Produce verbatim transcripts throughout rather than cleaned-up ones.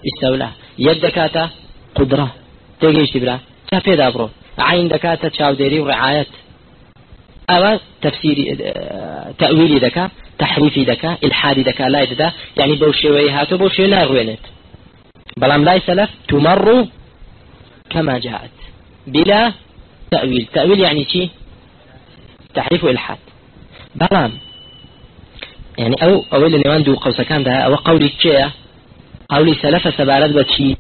استولى يد دكاتا قدرة تيجي برا تفيد أبرو عين دكاتا تشاوديري ورعاية أو تفسير تأويلي دكا تحريفي دكا الحادي دكا لا يددا يعني بوشي هاتو بوشي ناروينت بلام لا سلف تمر كما جاءت بلا تأويل. تأويل يعني شيء تحريف وإلحاد. بلام يعني أو أول اللي عنده قوس كان ده أو قولي شيء قولي سلف سبارد بتشي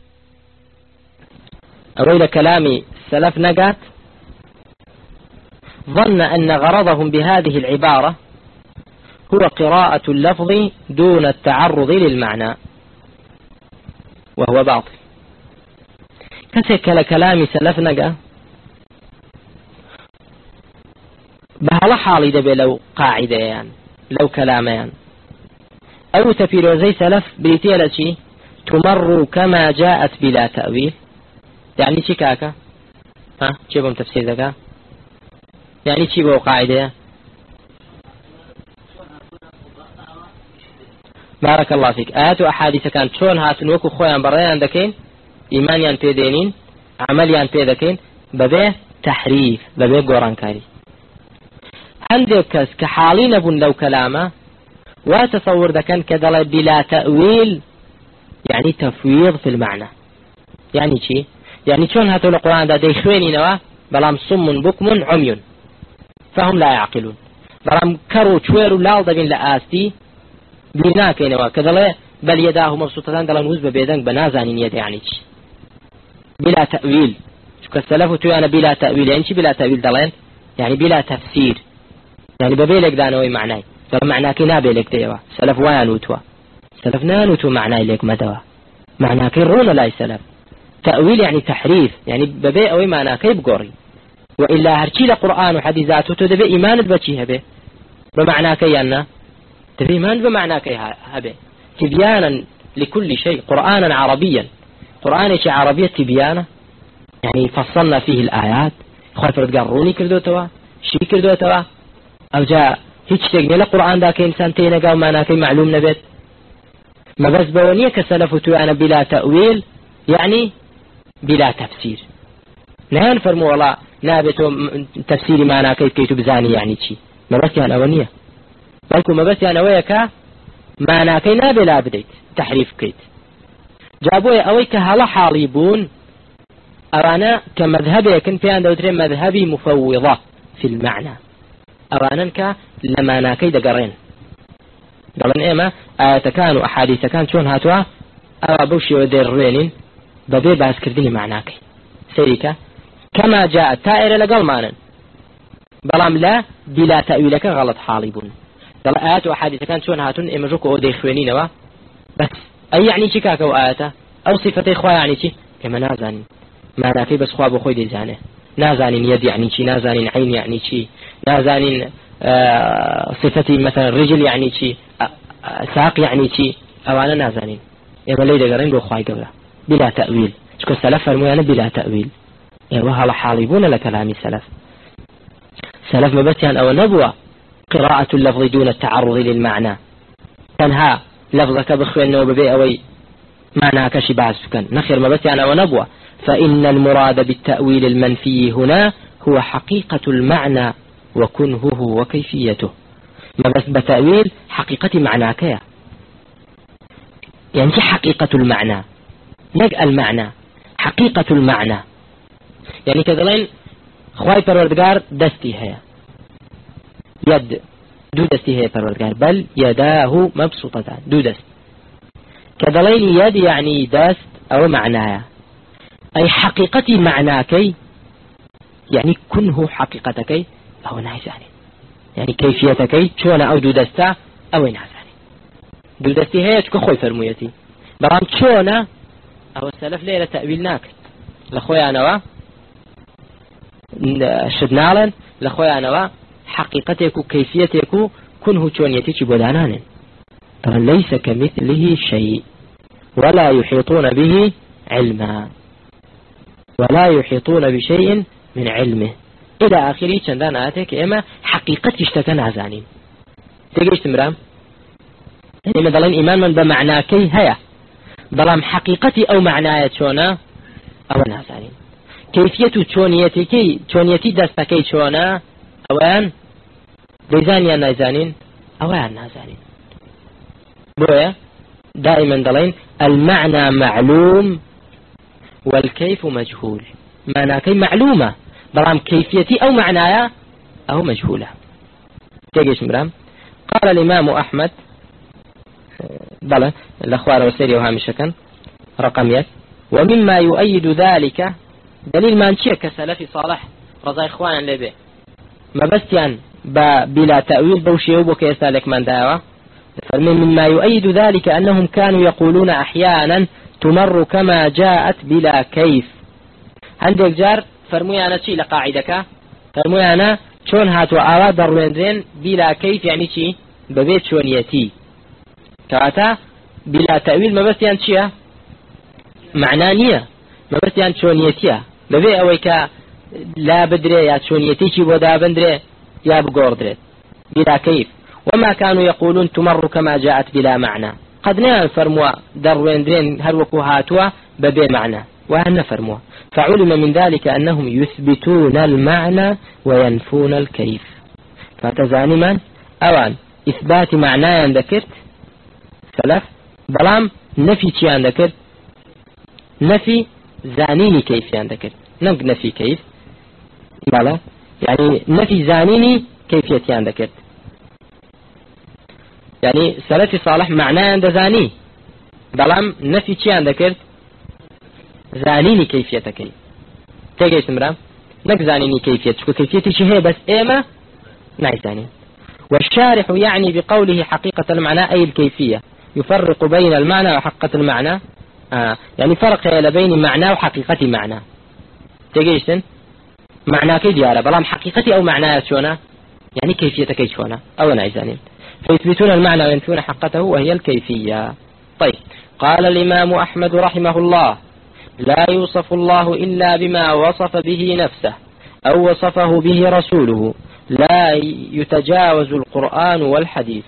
أول كلامي سلف نقات ظن أن غرضهم بهذه العبارة هو قراءة اللفظ دون التعرض للمعنى وهو باطل. كسك كلامي سلف نقا بهلا حالي دبي لو قاعدة يعني لو كلام يعني أو تفير زي سلف بريتيا شيء تمر كما جاءت بلا تأويل يعني شي كاكا ها شبهم تفسير ذكا يعني شي بو قاعدة. بارك الله فيك. آيات وأحاديث كانت شون هاتن وكو خويا بريان دكين إيمانيان بيدينين عمليان بيدكين ببيه تحريف ببيه قران كاري عندك كس كحالين بن لو كلامه وتصور ذكان كدل بلا تأويل يعني تفويض في المعنى. يعني شي يعني شون هاتوا القرآن ده ديخويني نوا بلام صم بكم عمي فهم لا يعقلون بلام كرو شويرو لال دبين لآستي بيناك نوا كدل بل يداه مبسوطتان دلان وزب بيدنك بنازانين يد يعني شي بلا تأويل. شو كالسلف تويانا بلا تأويل يعني شي بلا تأويل دلين يعني بلا تفسير يعني ببيلك دانوي معناي فمعناك نابيلك ديوا سلف وانوتوا سلف نانوتوا معناي لك مدوا معناك رون لا سلف. تأويل يعني تحريف يعني ببي اوي معناك بقوري وإلا هرشي لقرآن وحديثاته تدبي إيمان بشي هبه بمعناك يانا تبي إيمان بمعناك هبه تبيانا لكل شيء قرآنا عربيا قرآن شيء عربية تبيانا يعني فصلنا فيه الآيات خايف تقروني كردوتوا شي كردوتوا أو جاء هيك تجني القرآن ذاك إنسان تينا قام معنا في معلوم نبت ما بس بونية كسلفتوا أنا بلا تأويل يعني بلا تفسير نهان فرموا والله نابتوا تفسيري معنا كيف كيف بزاني يعني شيء ما بس يعني أونية بلكم ما بس يعني وياك معنا كي نابلا بديت تحريف كيت جابوا أويك هلا حاليبون أرانا كمذهبي كن في عند وترين مذهبي مفوضة في المعنى أراننك لما ناكي دقرين قالن إيما آيات كانوا أحاديث كان شون هاتوا أبوشي ودير روينين ببي باس كردني معناكي سيريكا كما جاء تائر لقل مانا بلام لا بلا تأويلك غلط حاليبون قال آيات وأحاديث كان شون هاتون إيما جوكو ودير خوينين بس أي يعني شكاكا وآياتا أو صفة إخوة يعني شي كما نازاني معناكي بس خواب وخوي دي زانه نازانين يد يعني شي نازانين عين يعني شي نازانين آه صفتي مثلا رجل يعني شي آه ساق يعني شي او انا نازانين يبقى لي دغرين لو خواي قبل بلا تأويل شكو سلف فرموا بلا تأويل ايوه هلا حالبون لكلام السلف سلف مبتيان او نبوة قراءة اللفظ دون التعرض للمعنى تنها لفظك بخوين وببيع اوي معنى كشي بعض سكن نخير مبتيان او نبوة فإن المراد بالتأويل المنفي هنا هو حقيقة المعنى وكنهه وكيفيته. ما بس بتأويل حقيقة معناك يعني حقيقة المعنى نجأ المعنى حقيقة المعنى يعني كذلين خواي پروردگار دستي هي يد دو دستي هي پروردگار بل يداه مبسوطتان دو دست كذلين يد يعني دست أو معناه أي حقيقة معناك يعني كنه حقيقتك أو نازاني يعني كيفيتك شون أو دو دستا أو نازاني دو دستي هي كخوي فرميتي برام شون أو السلف ليلة تأويل ناكل لخويا أنا شدنالا لخويا أنا حقيقتك وكيفيتك كنه شون يتيجي بودانان ترى ليس كمثله شيء ولا يحيطون به علما ولا يحيطون بشيء من علمه إلى آخره چندان آتك إما حقيقة اشتكى نازانين تيجيش تمرام يعني مثلا إيمان من بمعناكي هيا بلام حقيقتي أو معناية شونا أو نازانين كيفية شونيتي كي شونيتي دستكي شونا أوان ديزانيا نازانين أوان نازانين بويا دائما دلين المعنى معلوم والكيف مجهول معنى كي معلومة بلام كيفيتي أو معنايا أو مجهولة تيجيش مرام. قال الإمام أحمد بلى الأخوار والسيري وهامشكا رقم يك ومما يؤيد ذلك دليل ما نشيك كسلف صالح رضا إخوانا لبه ما بس يعني بلا تأويل بوشي وبك يسالك من دعوة مما يؤيد ذلك أنهم كانوا يقولون أحيانا تمر كما جاءت بلا كيف عندك جار فرمي أنا شيء لقاعدك فرمي أنا شون هاتوا آواد الرويندرين بلا كيف يعني شيء ببيت شونيتي كاتا بلا تأويل ما بس يعني شيء معنانية ما بس يعني شونيتيا ببيت أويك لا بدري يا شونيتي شي بودا بندري يا بقوردري بلا كيف. وما كانوا يقولون تمر كما جاءت بلا معنى قد نعم فرموا درويندرين هروكو هاتوا ببي معنى وهن فرموا فعلم من ذلك أنهم يثبتون المعنى وينفون الكيف فتزاني من أوان إثبات معنى ذكرت ثلاث بلام نفي شيء ذكرت نفي زانيني كيف ذكرت نق نفي كيف بلا يعني نفي زانيني كيفية ذكرت يعني سلفي صالح معناه عند زاني بلام نفي شيء ذكرت زانيني كيفيتك تيجي مرام نك زانيني كيفية شو كيفيتي شو هي بس إما نعي زاني. والشارح يعني بقوله حقيقة المعنى أي الكيفية يفرق بين المعنى وحقيقة المعنى آه. يعني فرق بين معنى وحقيقة معنى تيجي سن معنى كي ديارة بلام حقيقتي أو معناه شونا يعني كيفيتك شونا أو نعي زاني فيثبتون المعنى وينفون حقته وهي الكيفية. طيب قال الإمام أحمد رحمه الله لا يوصف الله إلا بما وصف به نفسه أو وصفه به رسوله لا يتجاوز القرآن والحديث.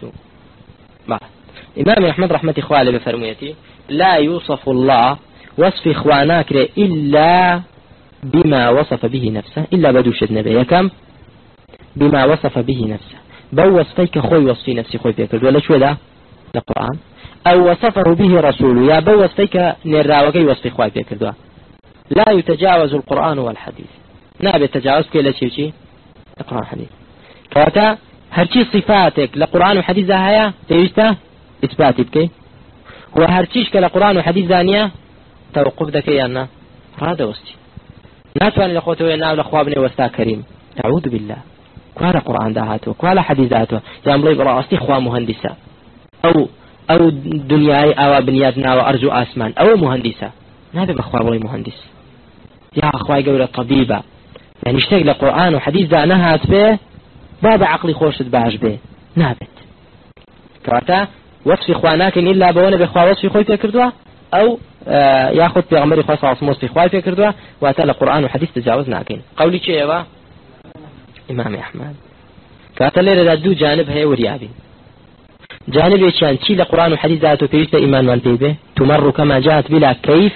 إمام أحمد رحمة إخوالي بفرميتي لا يوصف الله وصف إخواناك إلا بما وصف به نفسه إلا بدوش النبي كم بما وصف به نفسه بو وصفيك خوي وصفي نفسي خوي فيك ولا شو ذا القرآن أو وصفه به رسوله يا بو وصفيك نراوكي وصفي خوي فيك لا يتجاوز القرآن والحديث نابي التجاوز كي شيء شيء القرآن والحديث كواتا هرشي صفاتك لقرآن وحديث هيا تيجتا إثباتي بكي وهرشيش كالقرآن وحديث ثانية توقف ذكي أنا هذا وستي ناتواني لأخوته ويناو لأخوابني وستا كريم تعوذ بالله كوالا قرآن داهاتو كوالا حديث داهاتو يا ملي برأستي إخوة مهندسة أو أو دنياي أو بنيادنا وأرجو آسمان أو مهندسة نابي بأخوة ملي مهندس يا أخوة قولة طبيبة يعني اشتاق لقرآن وحديث دا نهات به بابا عقلي خوش تباش به نابت كواتا وصف إخواناك إلا بوانا بإخوة وصف خوي فكردوا أو آه ياخذ بيغمري خاص عصموس في خوي فكردوا واتلا قرآن وحديث تجاوزنا كين قولي شيء يا إمام أحمد كواتا ليرة دو جانب هي وريابي جانب يشان شيء لقرآن وحديث ذاته في إيمان وان به تمر كما جاءت بلا كيف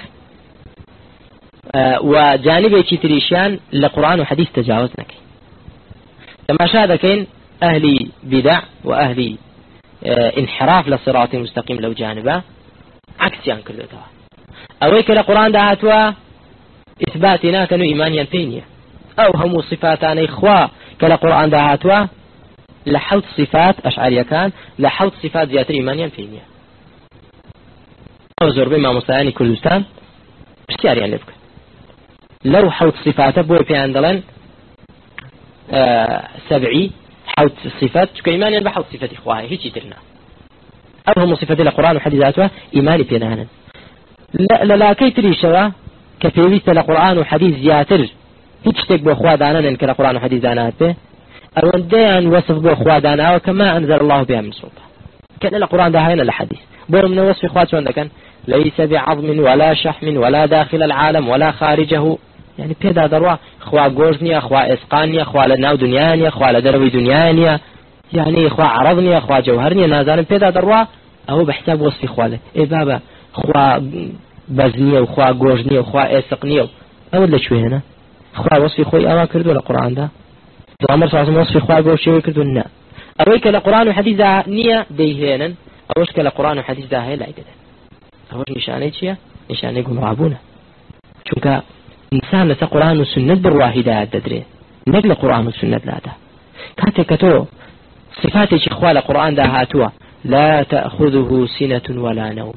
آه وجانب يشي تريشان لقرآن وحديث تجاوزنا كين لما شاهد كين أهلي بدع وأهلي آه انحراف للصراط المستقيم لو جانبه عكس يعني كل ده أويك لقرآن دهاتوا إثباتنا كانوا إيمان ينتينيا أو هم صفاتان إخوة كالقرآن دهاتوا لحوت صفات أشعرية كان لحوت صفات زيادة إيمان ينتينيا أو زربي ما مستعاني كردستان بشتيار يعني لبك لو حوت صفات بوي في عندلن آه سبعي حوت صفات كإيمان ينبع حوت صفات إخوة هيك يترنا أو هم صفات القرآن وحديثاتها إيماني بينانا لا لا لا كي تريشوا كفيويت القرآن وحديث زياتر هيك تكبو أخوة دانا لأنك القرآن وحديث دانات به أو ديان وصف بو أخوة دانا وكما أنزل الله بها من سلطة كان القرآن ده هنا الحديث بور من وصف أخوة شو عندك ليس بعظم ولا شحم ولا داخل العالم ولا خارجه يعني بيدا دروا أخوة جوزني أخوة إسقانيا أخوة لناو دنيانيا أخوة لدروي دنيانيا يعني إخوة عرضني أخوة جوهرني نازان بيدا دروا أو بحساب وصف إخوة إيه بابا خوا بزنية وخوا جوجنية وخوا إسقنية أول لشوينا خوا وصفي خوي أوا كردوا القرآن ده عمر صلى الله عليه وسلم وصفي خوا جوجي كردوا النا أويك القرآن وحديث ده نية ديهنا أوش كالقرآن وحديث ده هي لا يدد أوش نشانه شيء نشانه يقول رابونا شوكا إنسان لسا قرآن والسنة بالواحدة تدري نقل قرآن والسنة لا ده كاتي كتو صفات إخوال القرآن ده هاتوا لا تأخذه سنة ولا نوم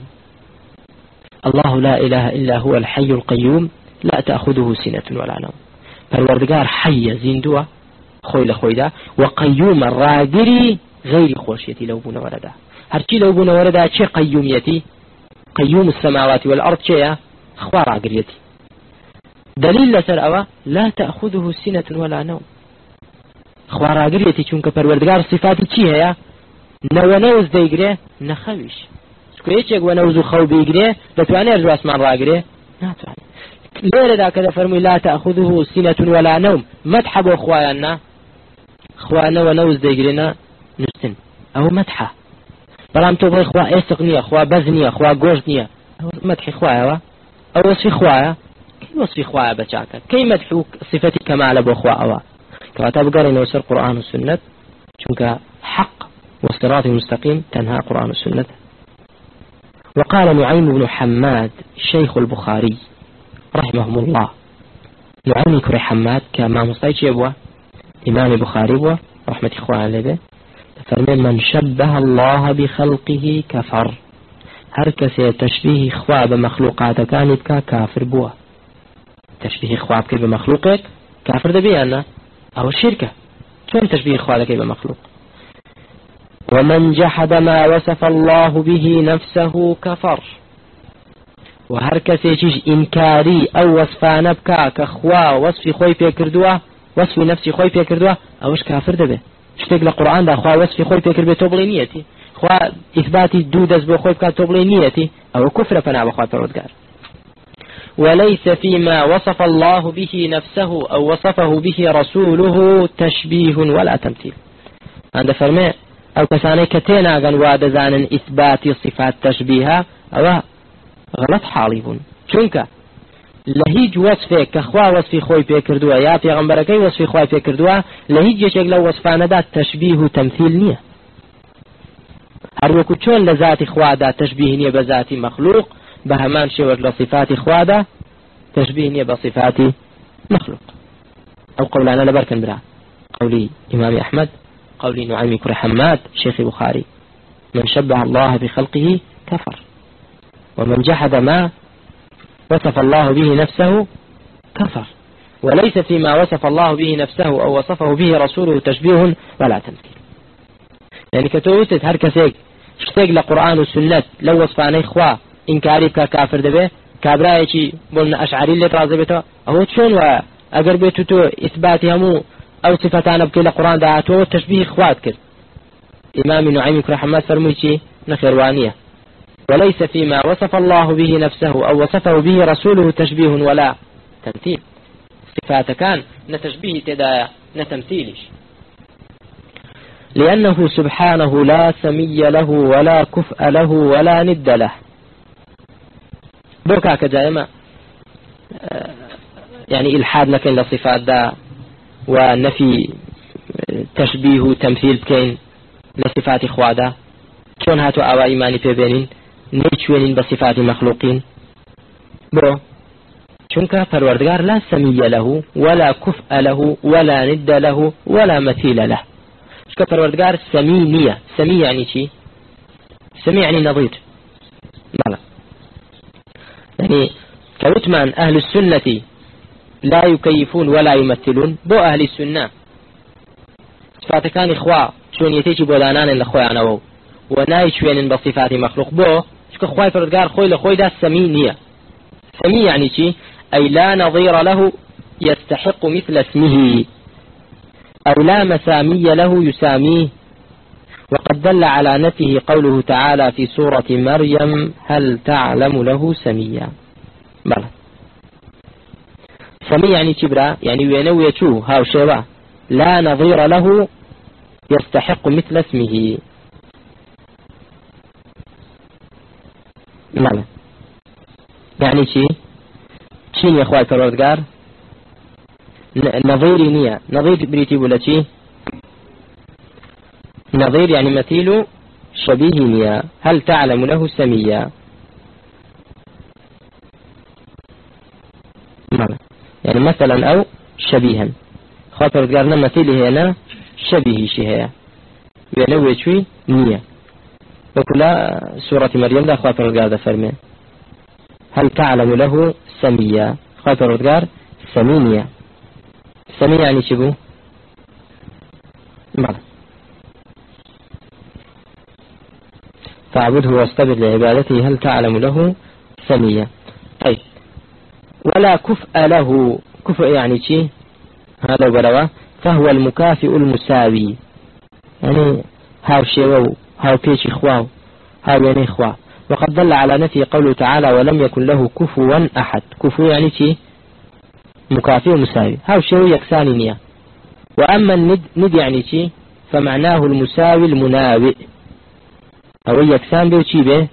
الله لا إله إلا هو الحي القيوم لا تأخذه سنة ولا نوم فالوردقار حي زندوا خويل خويدا وقيوم الرادري غير خوشيتي لو بنا وردا هرشي لو بنا وردا شي قيوميتي قيوم السماوات والأرض شيء خوار عقريتي دليل لسر أوا لا تأخذه سنة ولا نوم خوار عقريتي چونك پروردگار صفاتي چي هيا نو نوز ديگري نخويش سكويتشك ونوز خو بيگري لتواني ارجو اسمان راگري ناتواني ليلة دا كذا فرمي لا تأخذه سنة ولا نوم مدحب اخوانا اخوانا ونوز ديگرينا نستن او مدحة بلام تو بغي خوا اسقنية خوا بزنية خوا گوشنية او مدح خوايا او وصفي خوايا كي وصفي خوايا بچاكا كي مدحوك صفتي كمال ابو خوا اوا كواتا بقري نوسر قرآن والسنة چونك حق والصراط المستقيم تنهى قرآن والسنة. وقال نعيم بن حماد شيخ البخاري رحمه الله نعيم كري حماد كما مصطيش يبوه إمام البخاري بوه رحمة إخوان لبه فرمي من شبه الله بخلقه كفر هركس تشبيه إخوة بمخلوقات كانت كافر بوه تشبيه إخوة بمخلوقات كافر ده بيانا أو الشركة شون تشبيه إخوة بمخلوق. ومن جحد ما وصف الله به نفسه كفر وهركس يشيش إنكاري أو وصفان بكا كخوا وصفي خوي بيكردوا وصفي نفسي خوي بيكردوا أوش كافر ده به اشتاق لقرآن ده خوا وصفي خوي بيكر بتوبلي نيتي خوا إثباتي دودز بو خوي بكا توبلي نيتي أو كفر فنا بخوا تردقار. وليس فيما وصف الله به نفسه أو وصفه به رسوله تشبيه ولا تمثيل. هذا فرمي أو كساني كتينا غن وادزان إثبات صفات تشبيهها أو غلط حاليبون چونك لهيج وصفه كخوا وصفي خوي بيكردوا يا پیغمبركي وصفي خوي بيكردوا لهيج يشك لو وصفانا دا تشبيه تمثيل نية هر وكو چون لذات خوا دا تشبيه نية بذات مخلوق بهمان شوك لصفات خوا دا تشبيه نية بصفات مخلوق. أو قولانا لبركن برا قولي إمام أحمد قولي نعيم كري حماد شيخ بخاري من شبه الله بخلقه كفر ومن جحد ما وصف الله به نفسه كفر وليس فيما وصف الله به نفسه أو وصفه به رسوله تشبيه ولا تمثيل. يعني كتوتت هر كسيك اشتاق لقرآن والسنة لو وصفاني إخوة إنكاري كافر دبه كابرايكي بولنا أشعري اللي ترازبته أهو تشون وأقر بيتو تو إثباتي همو أو صفتان بكي لقرآن دعاتو تشبيه إخوات كر. إمام نعيم كري حماد فرميشي نخيروانية وليس فيما وصف الله به نفسه أو وصفه به رسوله تشبيه ولا تمثيل. صفات كان نتشبيه تدايا نتمثيلش لأنه سبحانه لا سمي له ولا كفء له ولا ند له. بوكا كجائمة يعني إلحاد لكن لصفات دا ونفي تشبيه تمثيل بكين لصفات إخوادا شون هاتو أوا إيماني بيبينين نيشوينين بصفات مخلوقين برو چونك پروردگار لا سمي له ولا كفء له ولا ند له ولا مثيل له. چونك پروردگار سمي نية سمي يعني شي سمي يعني نظير لا يعني كوتمان أهل السنة لا يكيفون ولا يمثلون بو أهل السنة صفات كان إخوة شون يتيجي بولانان لخوة عنوو ونايشوين بصفات مخلوق بو شكو خواي فردقار خوي لخوي دا سمينية سمي يعني شي أي لا نظير له يستحق مثل اسمه أو لا مسامي له يساميه. وقد دل على نفيه قوله تعالى في سورة مريم هل تعلم له سميا. بلى سمي يعني كبرى يعني وينو يشو هاو شيوا لا نظير له يستحق مثل اسمه. بلى يعني چی چین يخوای پروردگار نظيري نية نظير بريتي ولا چی نظير يعني مثيل شبيه نية هل تعلم له سميا يعني مثلا أو شبيها خواي پروردگار مثيله هنا شبيه شي هي وينوي شوي نية وكلا سورة مريم دا خواي پروردگار دا فرمي هل تعلم له سميا خواي پروردگار سمينية سمي يعني شبو معنى فاعبده واصطبر لعبادته هل تعلم له سميا. طيب ولا كفء له كفء يعني شيء هذا بلوى فهو المكافئ المساوي يعني هاو شيوو هاو بيش إخواه هاو يعني إخواه. وقد دل على نفي قوله تعالى ولم يكن له كفوا أحد كفو يعني شيء مكافئ مساوي هاو شيوو يكساني نية. وأما الند ند يعني شيء فمعناه المساوي المناوئ أو يكسان به شيء به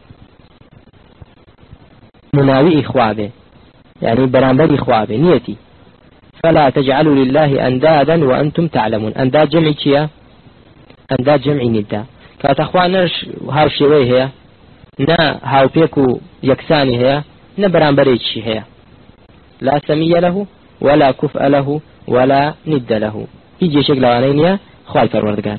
مناوئ إخواه به يعني برامبر إخواه به نيتي. فلا تجعلوا لله أندادا وأنتم تعلمون أنداد جمع كيا أنداد جمع ندا كاتخوانش هاو شوي هي نا هاو بيكو يكساني هي نا برامبر شي هي لا سمي له ولا كفء له ولا ند له يجي شكل وانينيا خواي پروردگار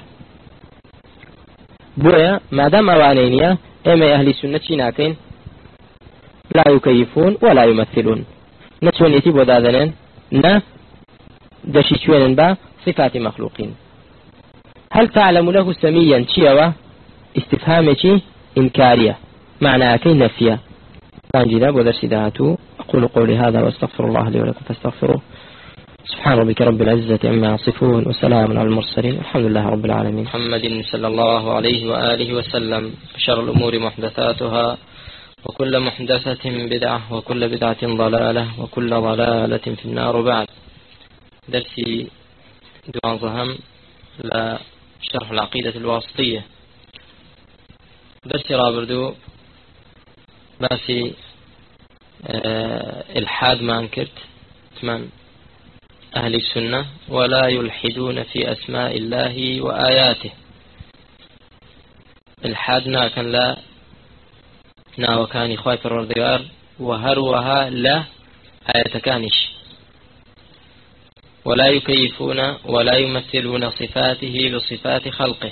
بويا ما دام اوانينيا اما اهل السنه ناكين لا يكيفون ولا يمثلون نتونيتي بودادنن نا دشي شوين با صفات مخلوقين. هل تعلم له سميا تشيوا استفهامتي إنكارية معنى كي نفيا فانجدا ودرس دهاتو. أقول قولي هذا واستغفر الله لي ولكم فاستغفروه. سبحان ربك رب العزة عما يصفون وسلام على المرسلين الحمد لله رب العالمين. محمد صلى الله عليه وآله وسلم. شر الأمور محدثاتها وكل محدثة بدعة وكل بدعة ضلالة وكل ضلالة في النار. بعد درسي دوانزهم لشرح العقيدة الواسطية درسي رابردو باسي أه الحاد ما انكرت من أهل السنة ولا يلحدون في أسماء الله وآياته. الحادنا كان لا ناو كان خواي پروردگار وهروها لا آيات كانش ولا يكيفون ولا يمثلون صفاته بصفات خلقه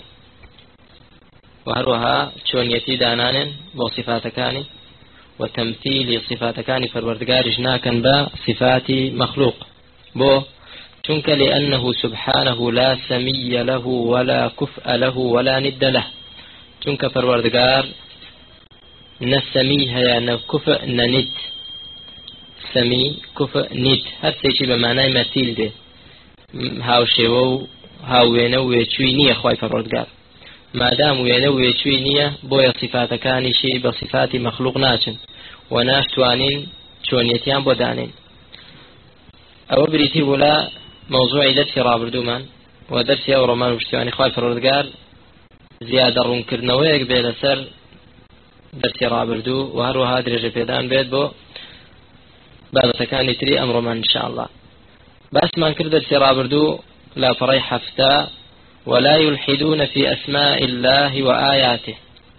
وهروها چون يتي دانان بصفات كاني وتمثيل صفات كاني پروردگار جناكا بصفات مخلوق بو چونك لأنه سبحانه لا سمي له ولا كفء له ولا ند له چونك پروردگار نسمي هيا نكفء نند سمي كفء ند هر سيشي بمعنى مثيل ده هاو شوو هاو وينو ويچوي نية خواي پروردگار ما دام وينو ويچوي نية بويا صفات كاني شي بصفات مخلوق ناچن وناش توانين چونيتيان بودانين. او بريتي ولا موضوع درسي رابردومان ودرسي او رومان وشتواني خواي پروردگار زيادة رون كرنويك بيلا سر درسي رابردو وهروها درجة بيدان بيد بو بابتكاني تري امر من ان شاء الله. بس ما نكر درسي رابردو لا فريح حفتا ولا يلحدون في أسماء الله وآياته.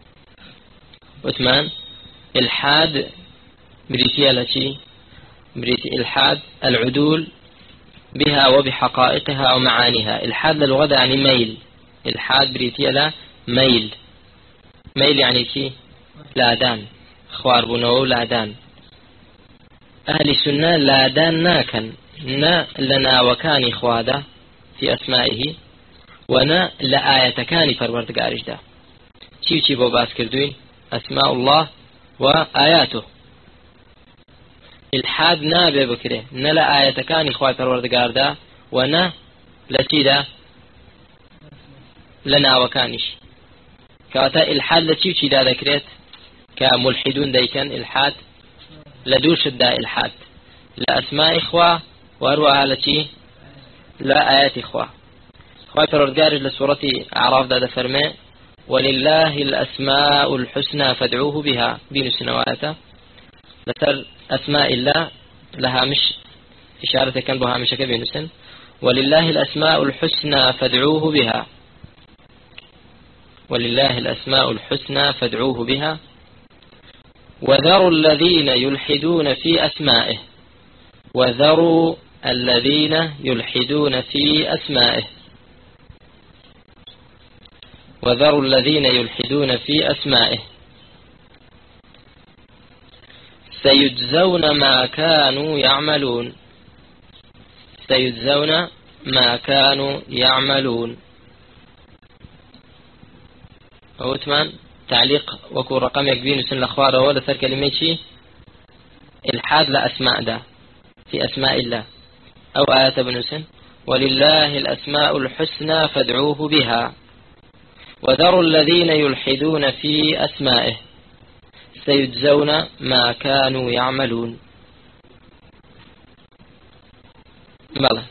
وثمان الحاد بريتيا لشي بريتي الحاد العدول بها وبحقائقها ومعانيها. الحاد للغة يعني ميل. الحاد بريتيا لا ميل ميل يعني شي لادان خوار بنو لادان. أهل السنة لادان ناكن نا لنا وكان إخواده في أسمائه ونا لآية كان پروردگارش ده چی چی بو باس کردوین أسماء الله وآياته. الحاد نا ببكره نا لآية كان إخوة پروردگار ده ونا لچی ده لنا وكانش كاتا الحاد لچی چی ده ذكرت كملحدون ديكن الحاد لدوش ده الحاد لأسماء إخوة وأروها لشي لا آيات إخوة. خواهي پروردگار لسورة أعراف دا فرمي ولله الأسماء الحسنى فادعوه بها بين السنوات لسر أسماء الله لها مش إشارة كان بها مش كبير. ولله الأسماء الحسنى فادعوه بها، ولله الأسماء الحسنى فادعوه بها وذروا الذين يلحدون في أسمائه، وذروا الذين يلحدون في أسمائه، وذروا الذين يلحدون في أسمائه سيجزون ما كانوا يعملون، سيجزون ما كانوا يعملون. أوتمان تعليق وكو رقم يكبين سن الأخبار ولا ثر كلمة شيء الحاد لأسماء ده في أسماء الله أو آيات ابن سن ولله الأسماء الحسنى فادعوه بها وذروا الذين يلحدون في أسمائه سيجزون ما كانوا يعملون. بلى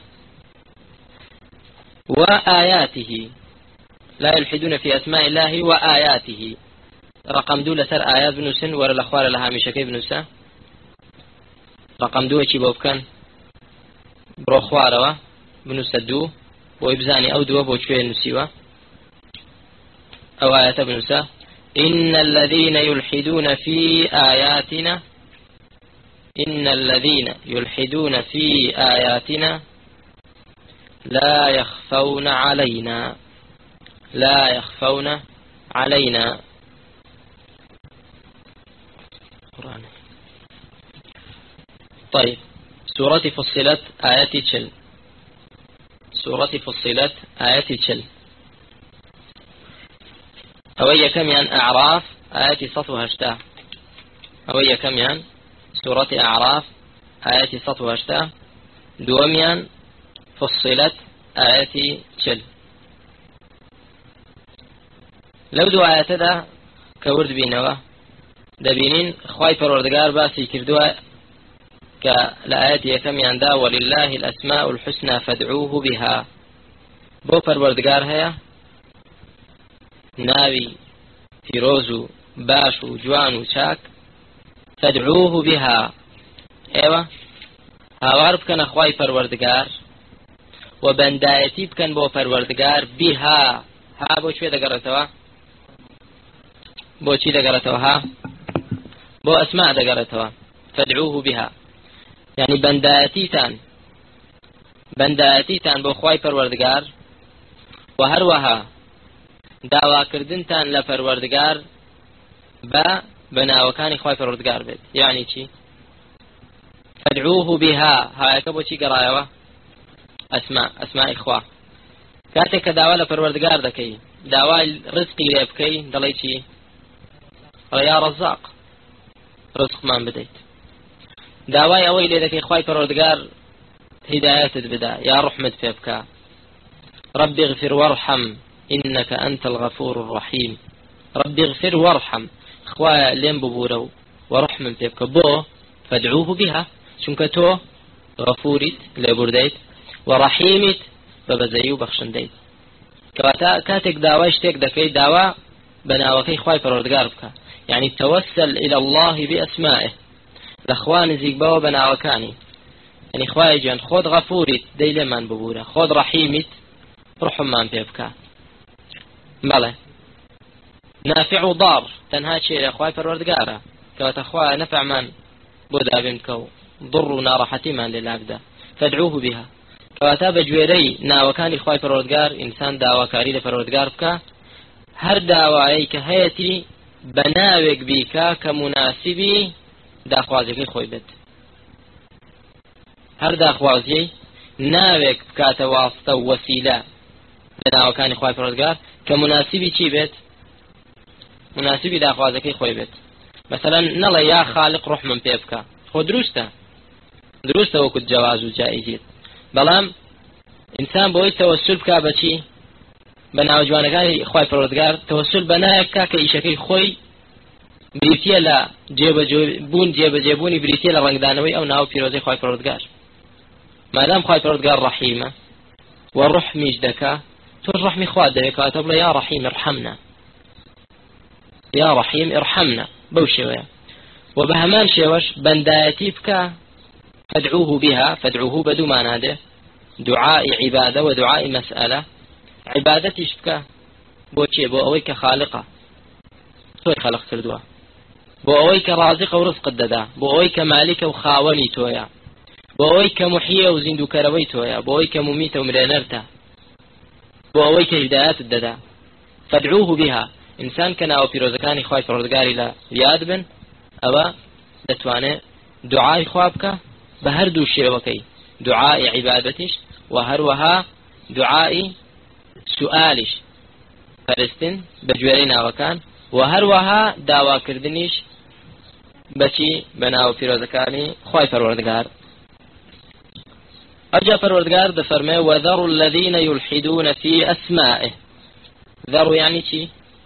وآياته لا يلحدون في أسماء الله وآياته رقم دولة سر آيات بن سن ورا الأخوار لها مشكي بن سن رقم دولة شي بوبكن بروخواروا بن سدو وإبزاني أو دوا بوشوية نسيوا أو آيات بن سن إن الذين يلحدون في آياتنا إن الذين يلحدون في آياتنا لا يخفون علينا لا يخفون علينا. قرآن. طيب سورة فصلت آيات تشل، سورة فصلت آيات تشل أوي كم ين أعراف آيات صفوها اشتا أوي كم ين سورة أعراف آيات صفوها اشتا دوميان فصلت آيات تشل. لو دو آيات دا كورد بينوا دبينين خواي پروردگار باسي كردوا كالآيات يكم يندا ولله الأسماء الحسنى فادعوه بها بو پروردگار هيا ناوي فيروزو باشو جوانو شاك فادعوه بها ايوه هاوار بكن خواي پروردگار وبندايتي بكن بو پروردگار بها ها بو شوية دقرتوا بو چی دقرتوا ها بو اسماء دقرتوا فادعوه بها يعني بنداتيتان بنداتيتان بو خواي پروردگار وهروها داوا کردنتان لپروردگار با بناوكاني خواي پروردگار بيت يعني چی فادعوه بها هاي كبو چی قرايوا اسماء اسماء اخوة كاتك داوا لپروردگار دكي داوا رزقي لبكي دلي چی يا رزاق رزق من بديت داواي اوي لذلك اخواي پروردگار هدايات بدا يا رحمة فيبكا رب اغفر وارحم انك انت الغفور الرحيم رب اغفر وارحم اخواي لين ببورو ورحمة فيبكا بو فادعوه بها شنكتو غفورت لبرديت ورحيمت ببزيو بخشنديت كواتا كاتك داواي شتك دكي داوا بناوكي اخواي پروردگار بكا يعني توسل إلى الله بأسمائه الأخوان زيك باو بناوكاني يعني إخوائي جان خود غفوري ديلي من ببورة خود رحيمت رحم من بيبكا بله نافع ضار تنها شيء إخوائي فروردقارة كوات أخوائي نفع من بودا بمكو ضرنا راحتي من للابدا فادعوه بها كواتا بجويري ناوكاني إخوائي فروردقار إنسان داوكاري لفروردقار بكا هر داوائي كهيتي بناوك بيكا كمناسبي داخوازيكي خوي بيت هر داخوازي ناوك بكاتا واسطة وسيلة بناو كان خواي پروردگار كمناسبي چي بيت مناسبي داخوازيكي خوي بيت مثلا نلا يا خالق روح من بيبكا خو دروسته دروسته وكد جواز وجائزيت بلام انسان بوي توسل بكا بچي بناو جوانكاني خواي پروردگار توسل بنايكا كايشكي خوي بريتيا لا جيب جيبون جيب جيبوني بريتيا لا رنگدانوي او ناو فيروزي خواي پروردگار ما دام خواي پروردگار رحيمه والرحم يجدك ترحمي خواد ديكا تقول يا رحيم ارحمنا يا رحيم ارحمنا بوشويا وبهمان شيوش بندايتي بك فادعوه بها، فادعوه بدو ما ناده دعاء عبادة ودعاء مسألة. عبادتي بك بوشي بو أويك خالقة توي خلق كردوا، بو أويك رازق ورزق الددا، بو أويك مالك وخاوني تويا، بو أويك محيي وزندو كروي تويا، بو أويك مميت ومرينرتا، بو أويك هدايات الددا. فادعوه بها. إنسان كان أو بيروزكاني خواي فرودقاري لا ياد بن أو دتواني دعاء خوابك بهردو الشيوكي، دعاء عبادتش وهروها دعاء سؤالش فرستن بجوارينا وكان وهروها داوا كردنيش بچی بناو پیروزکانی خوای پروردگار. أجا پروردگار دفرمه وذروا الذين يلحدون في أسمائه. ذروا يعني شي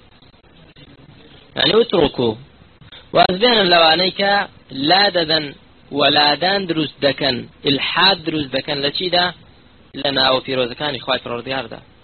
يعني اتركوا. وأزبين اللوانيك لا ددن ولا دان دروس دكن الحاد دروس دكن لشي دا لنا وفيروزكاني خواهي پروردگار دا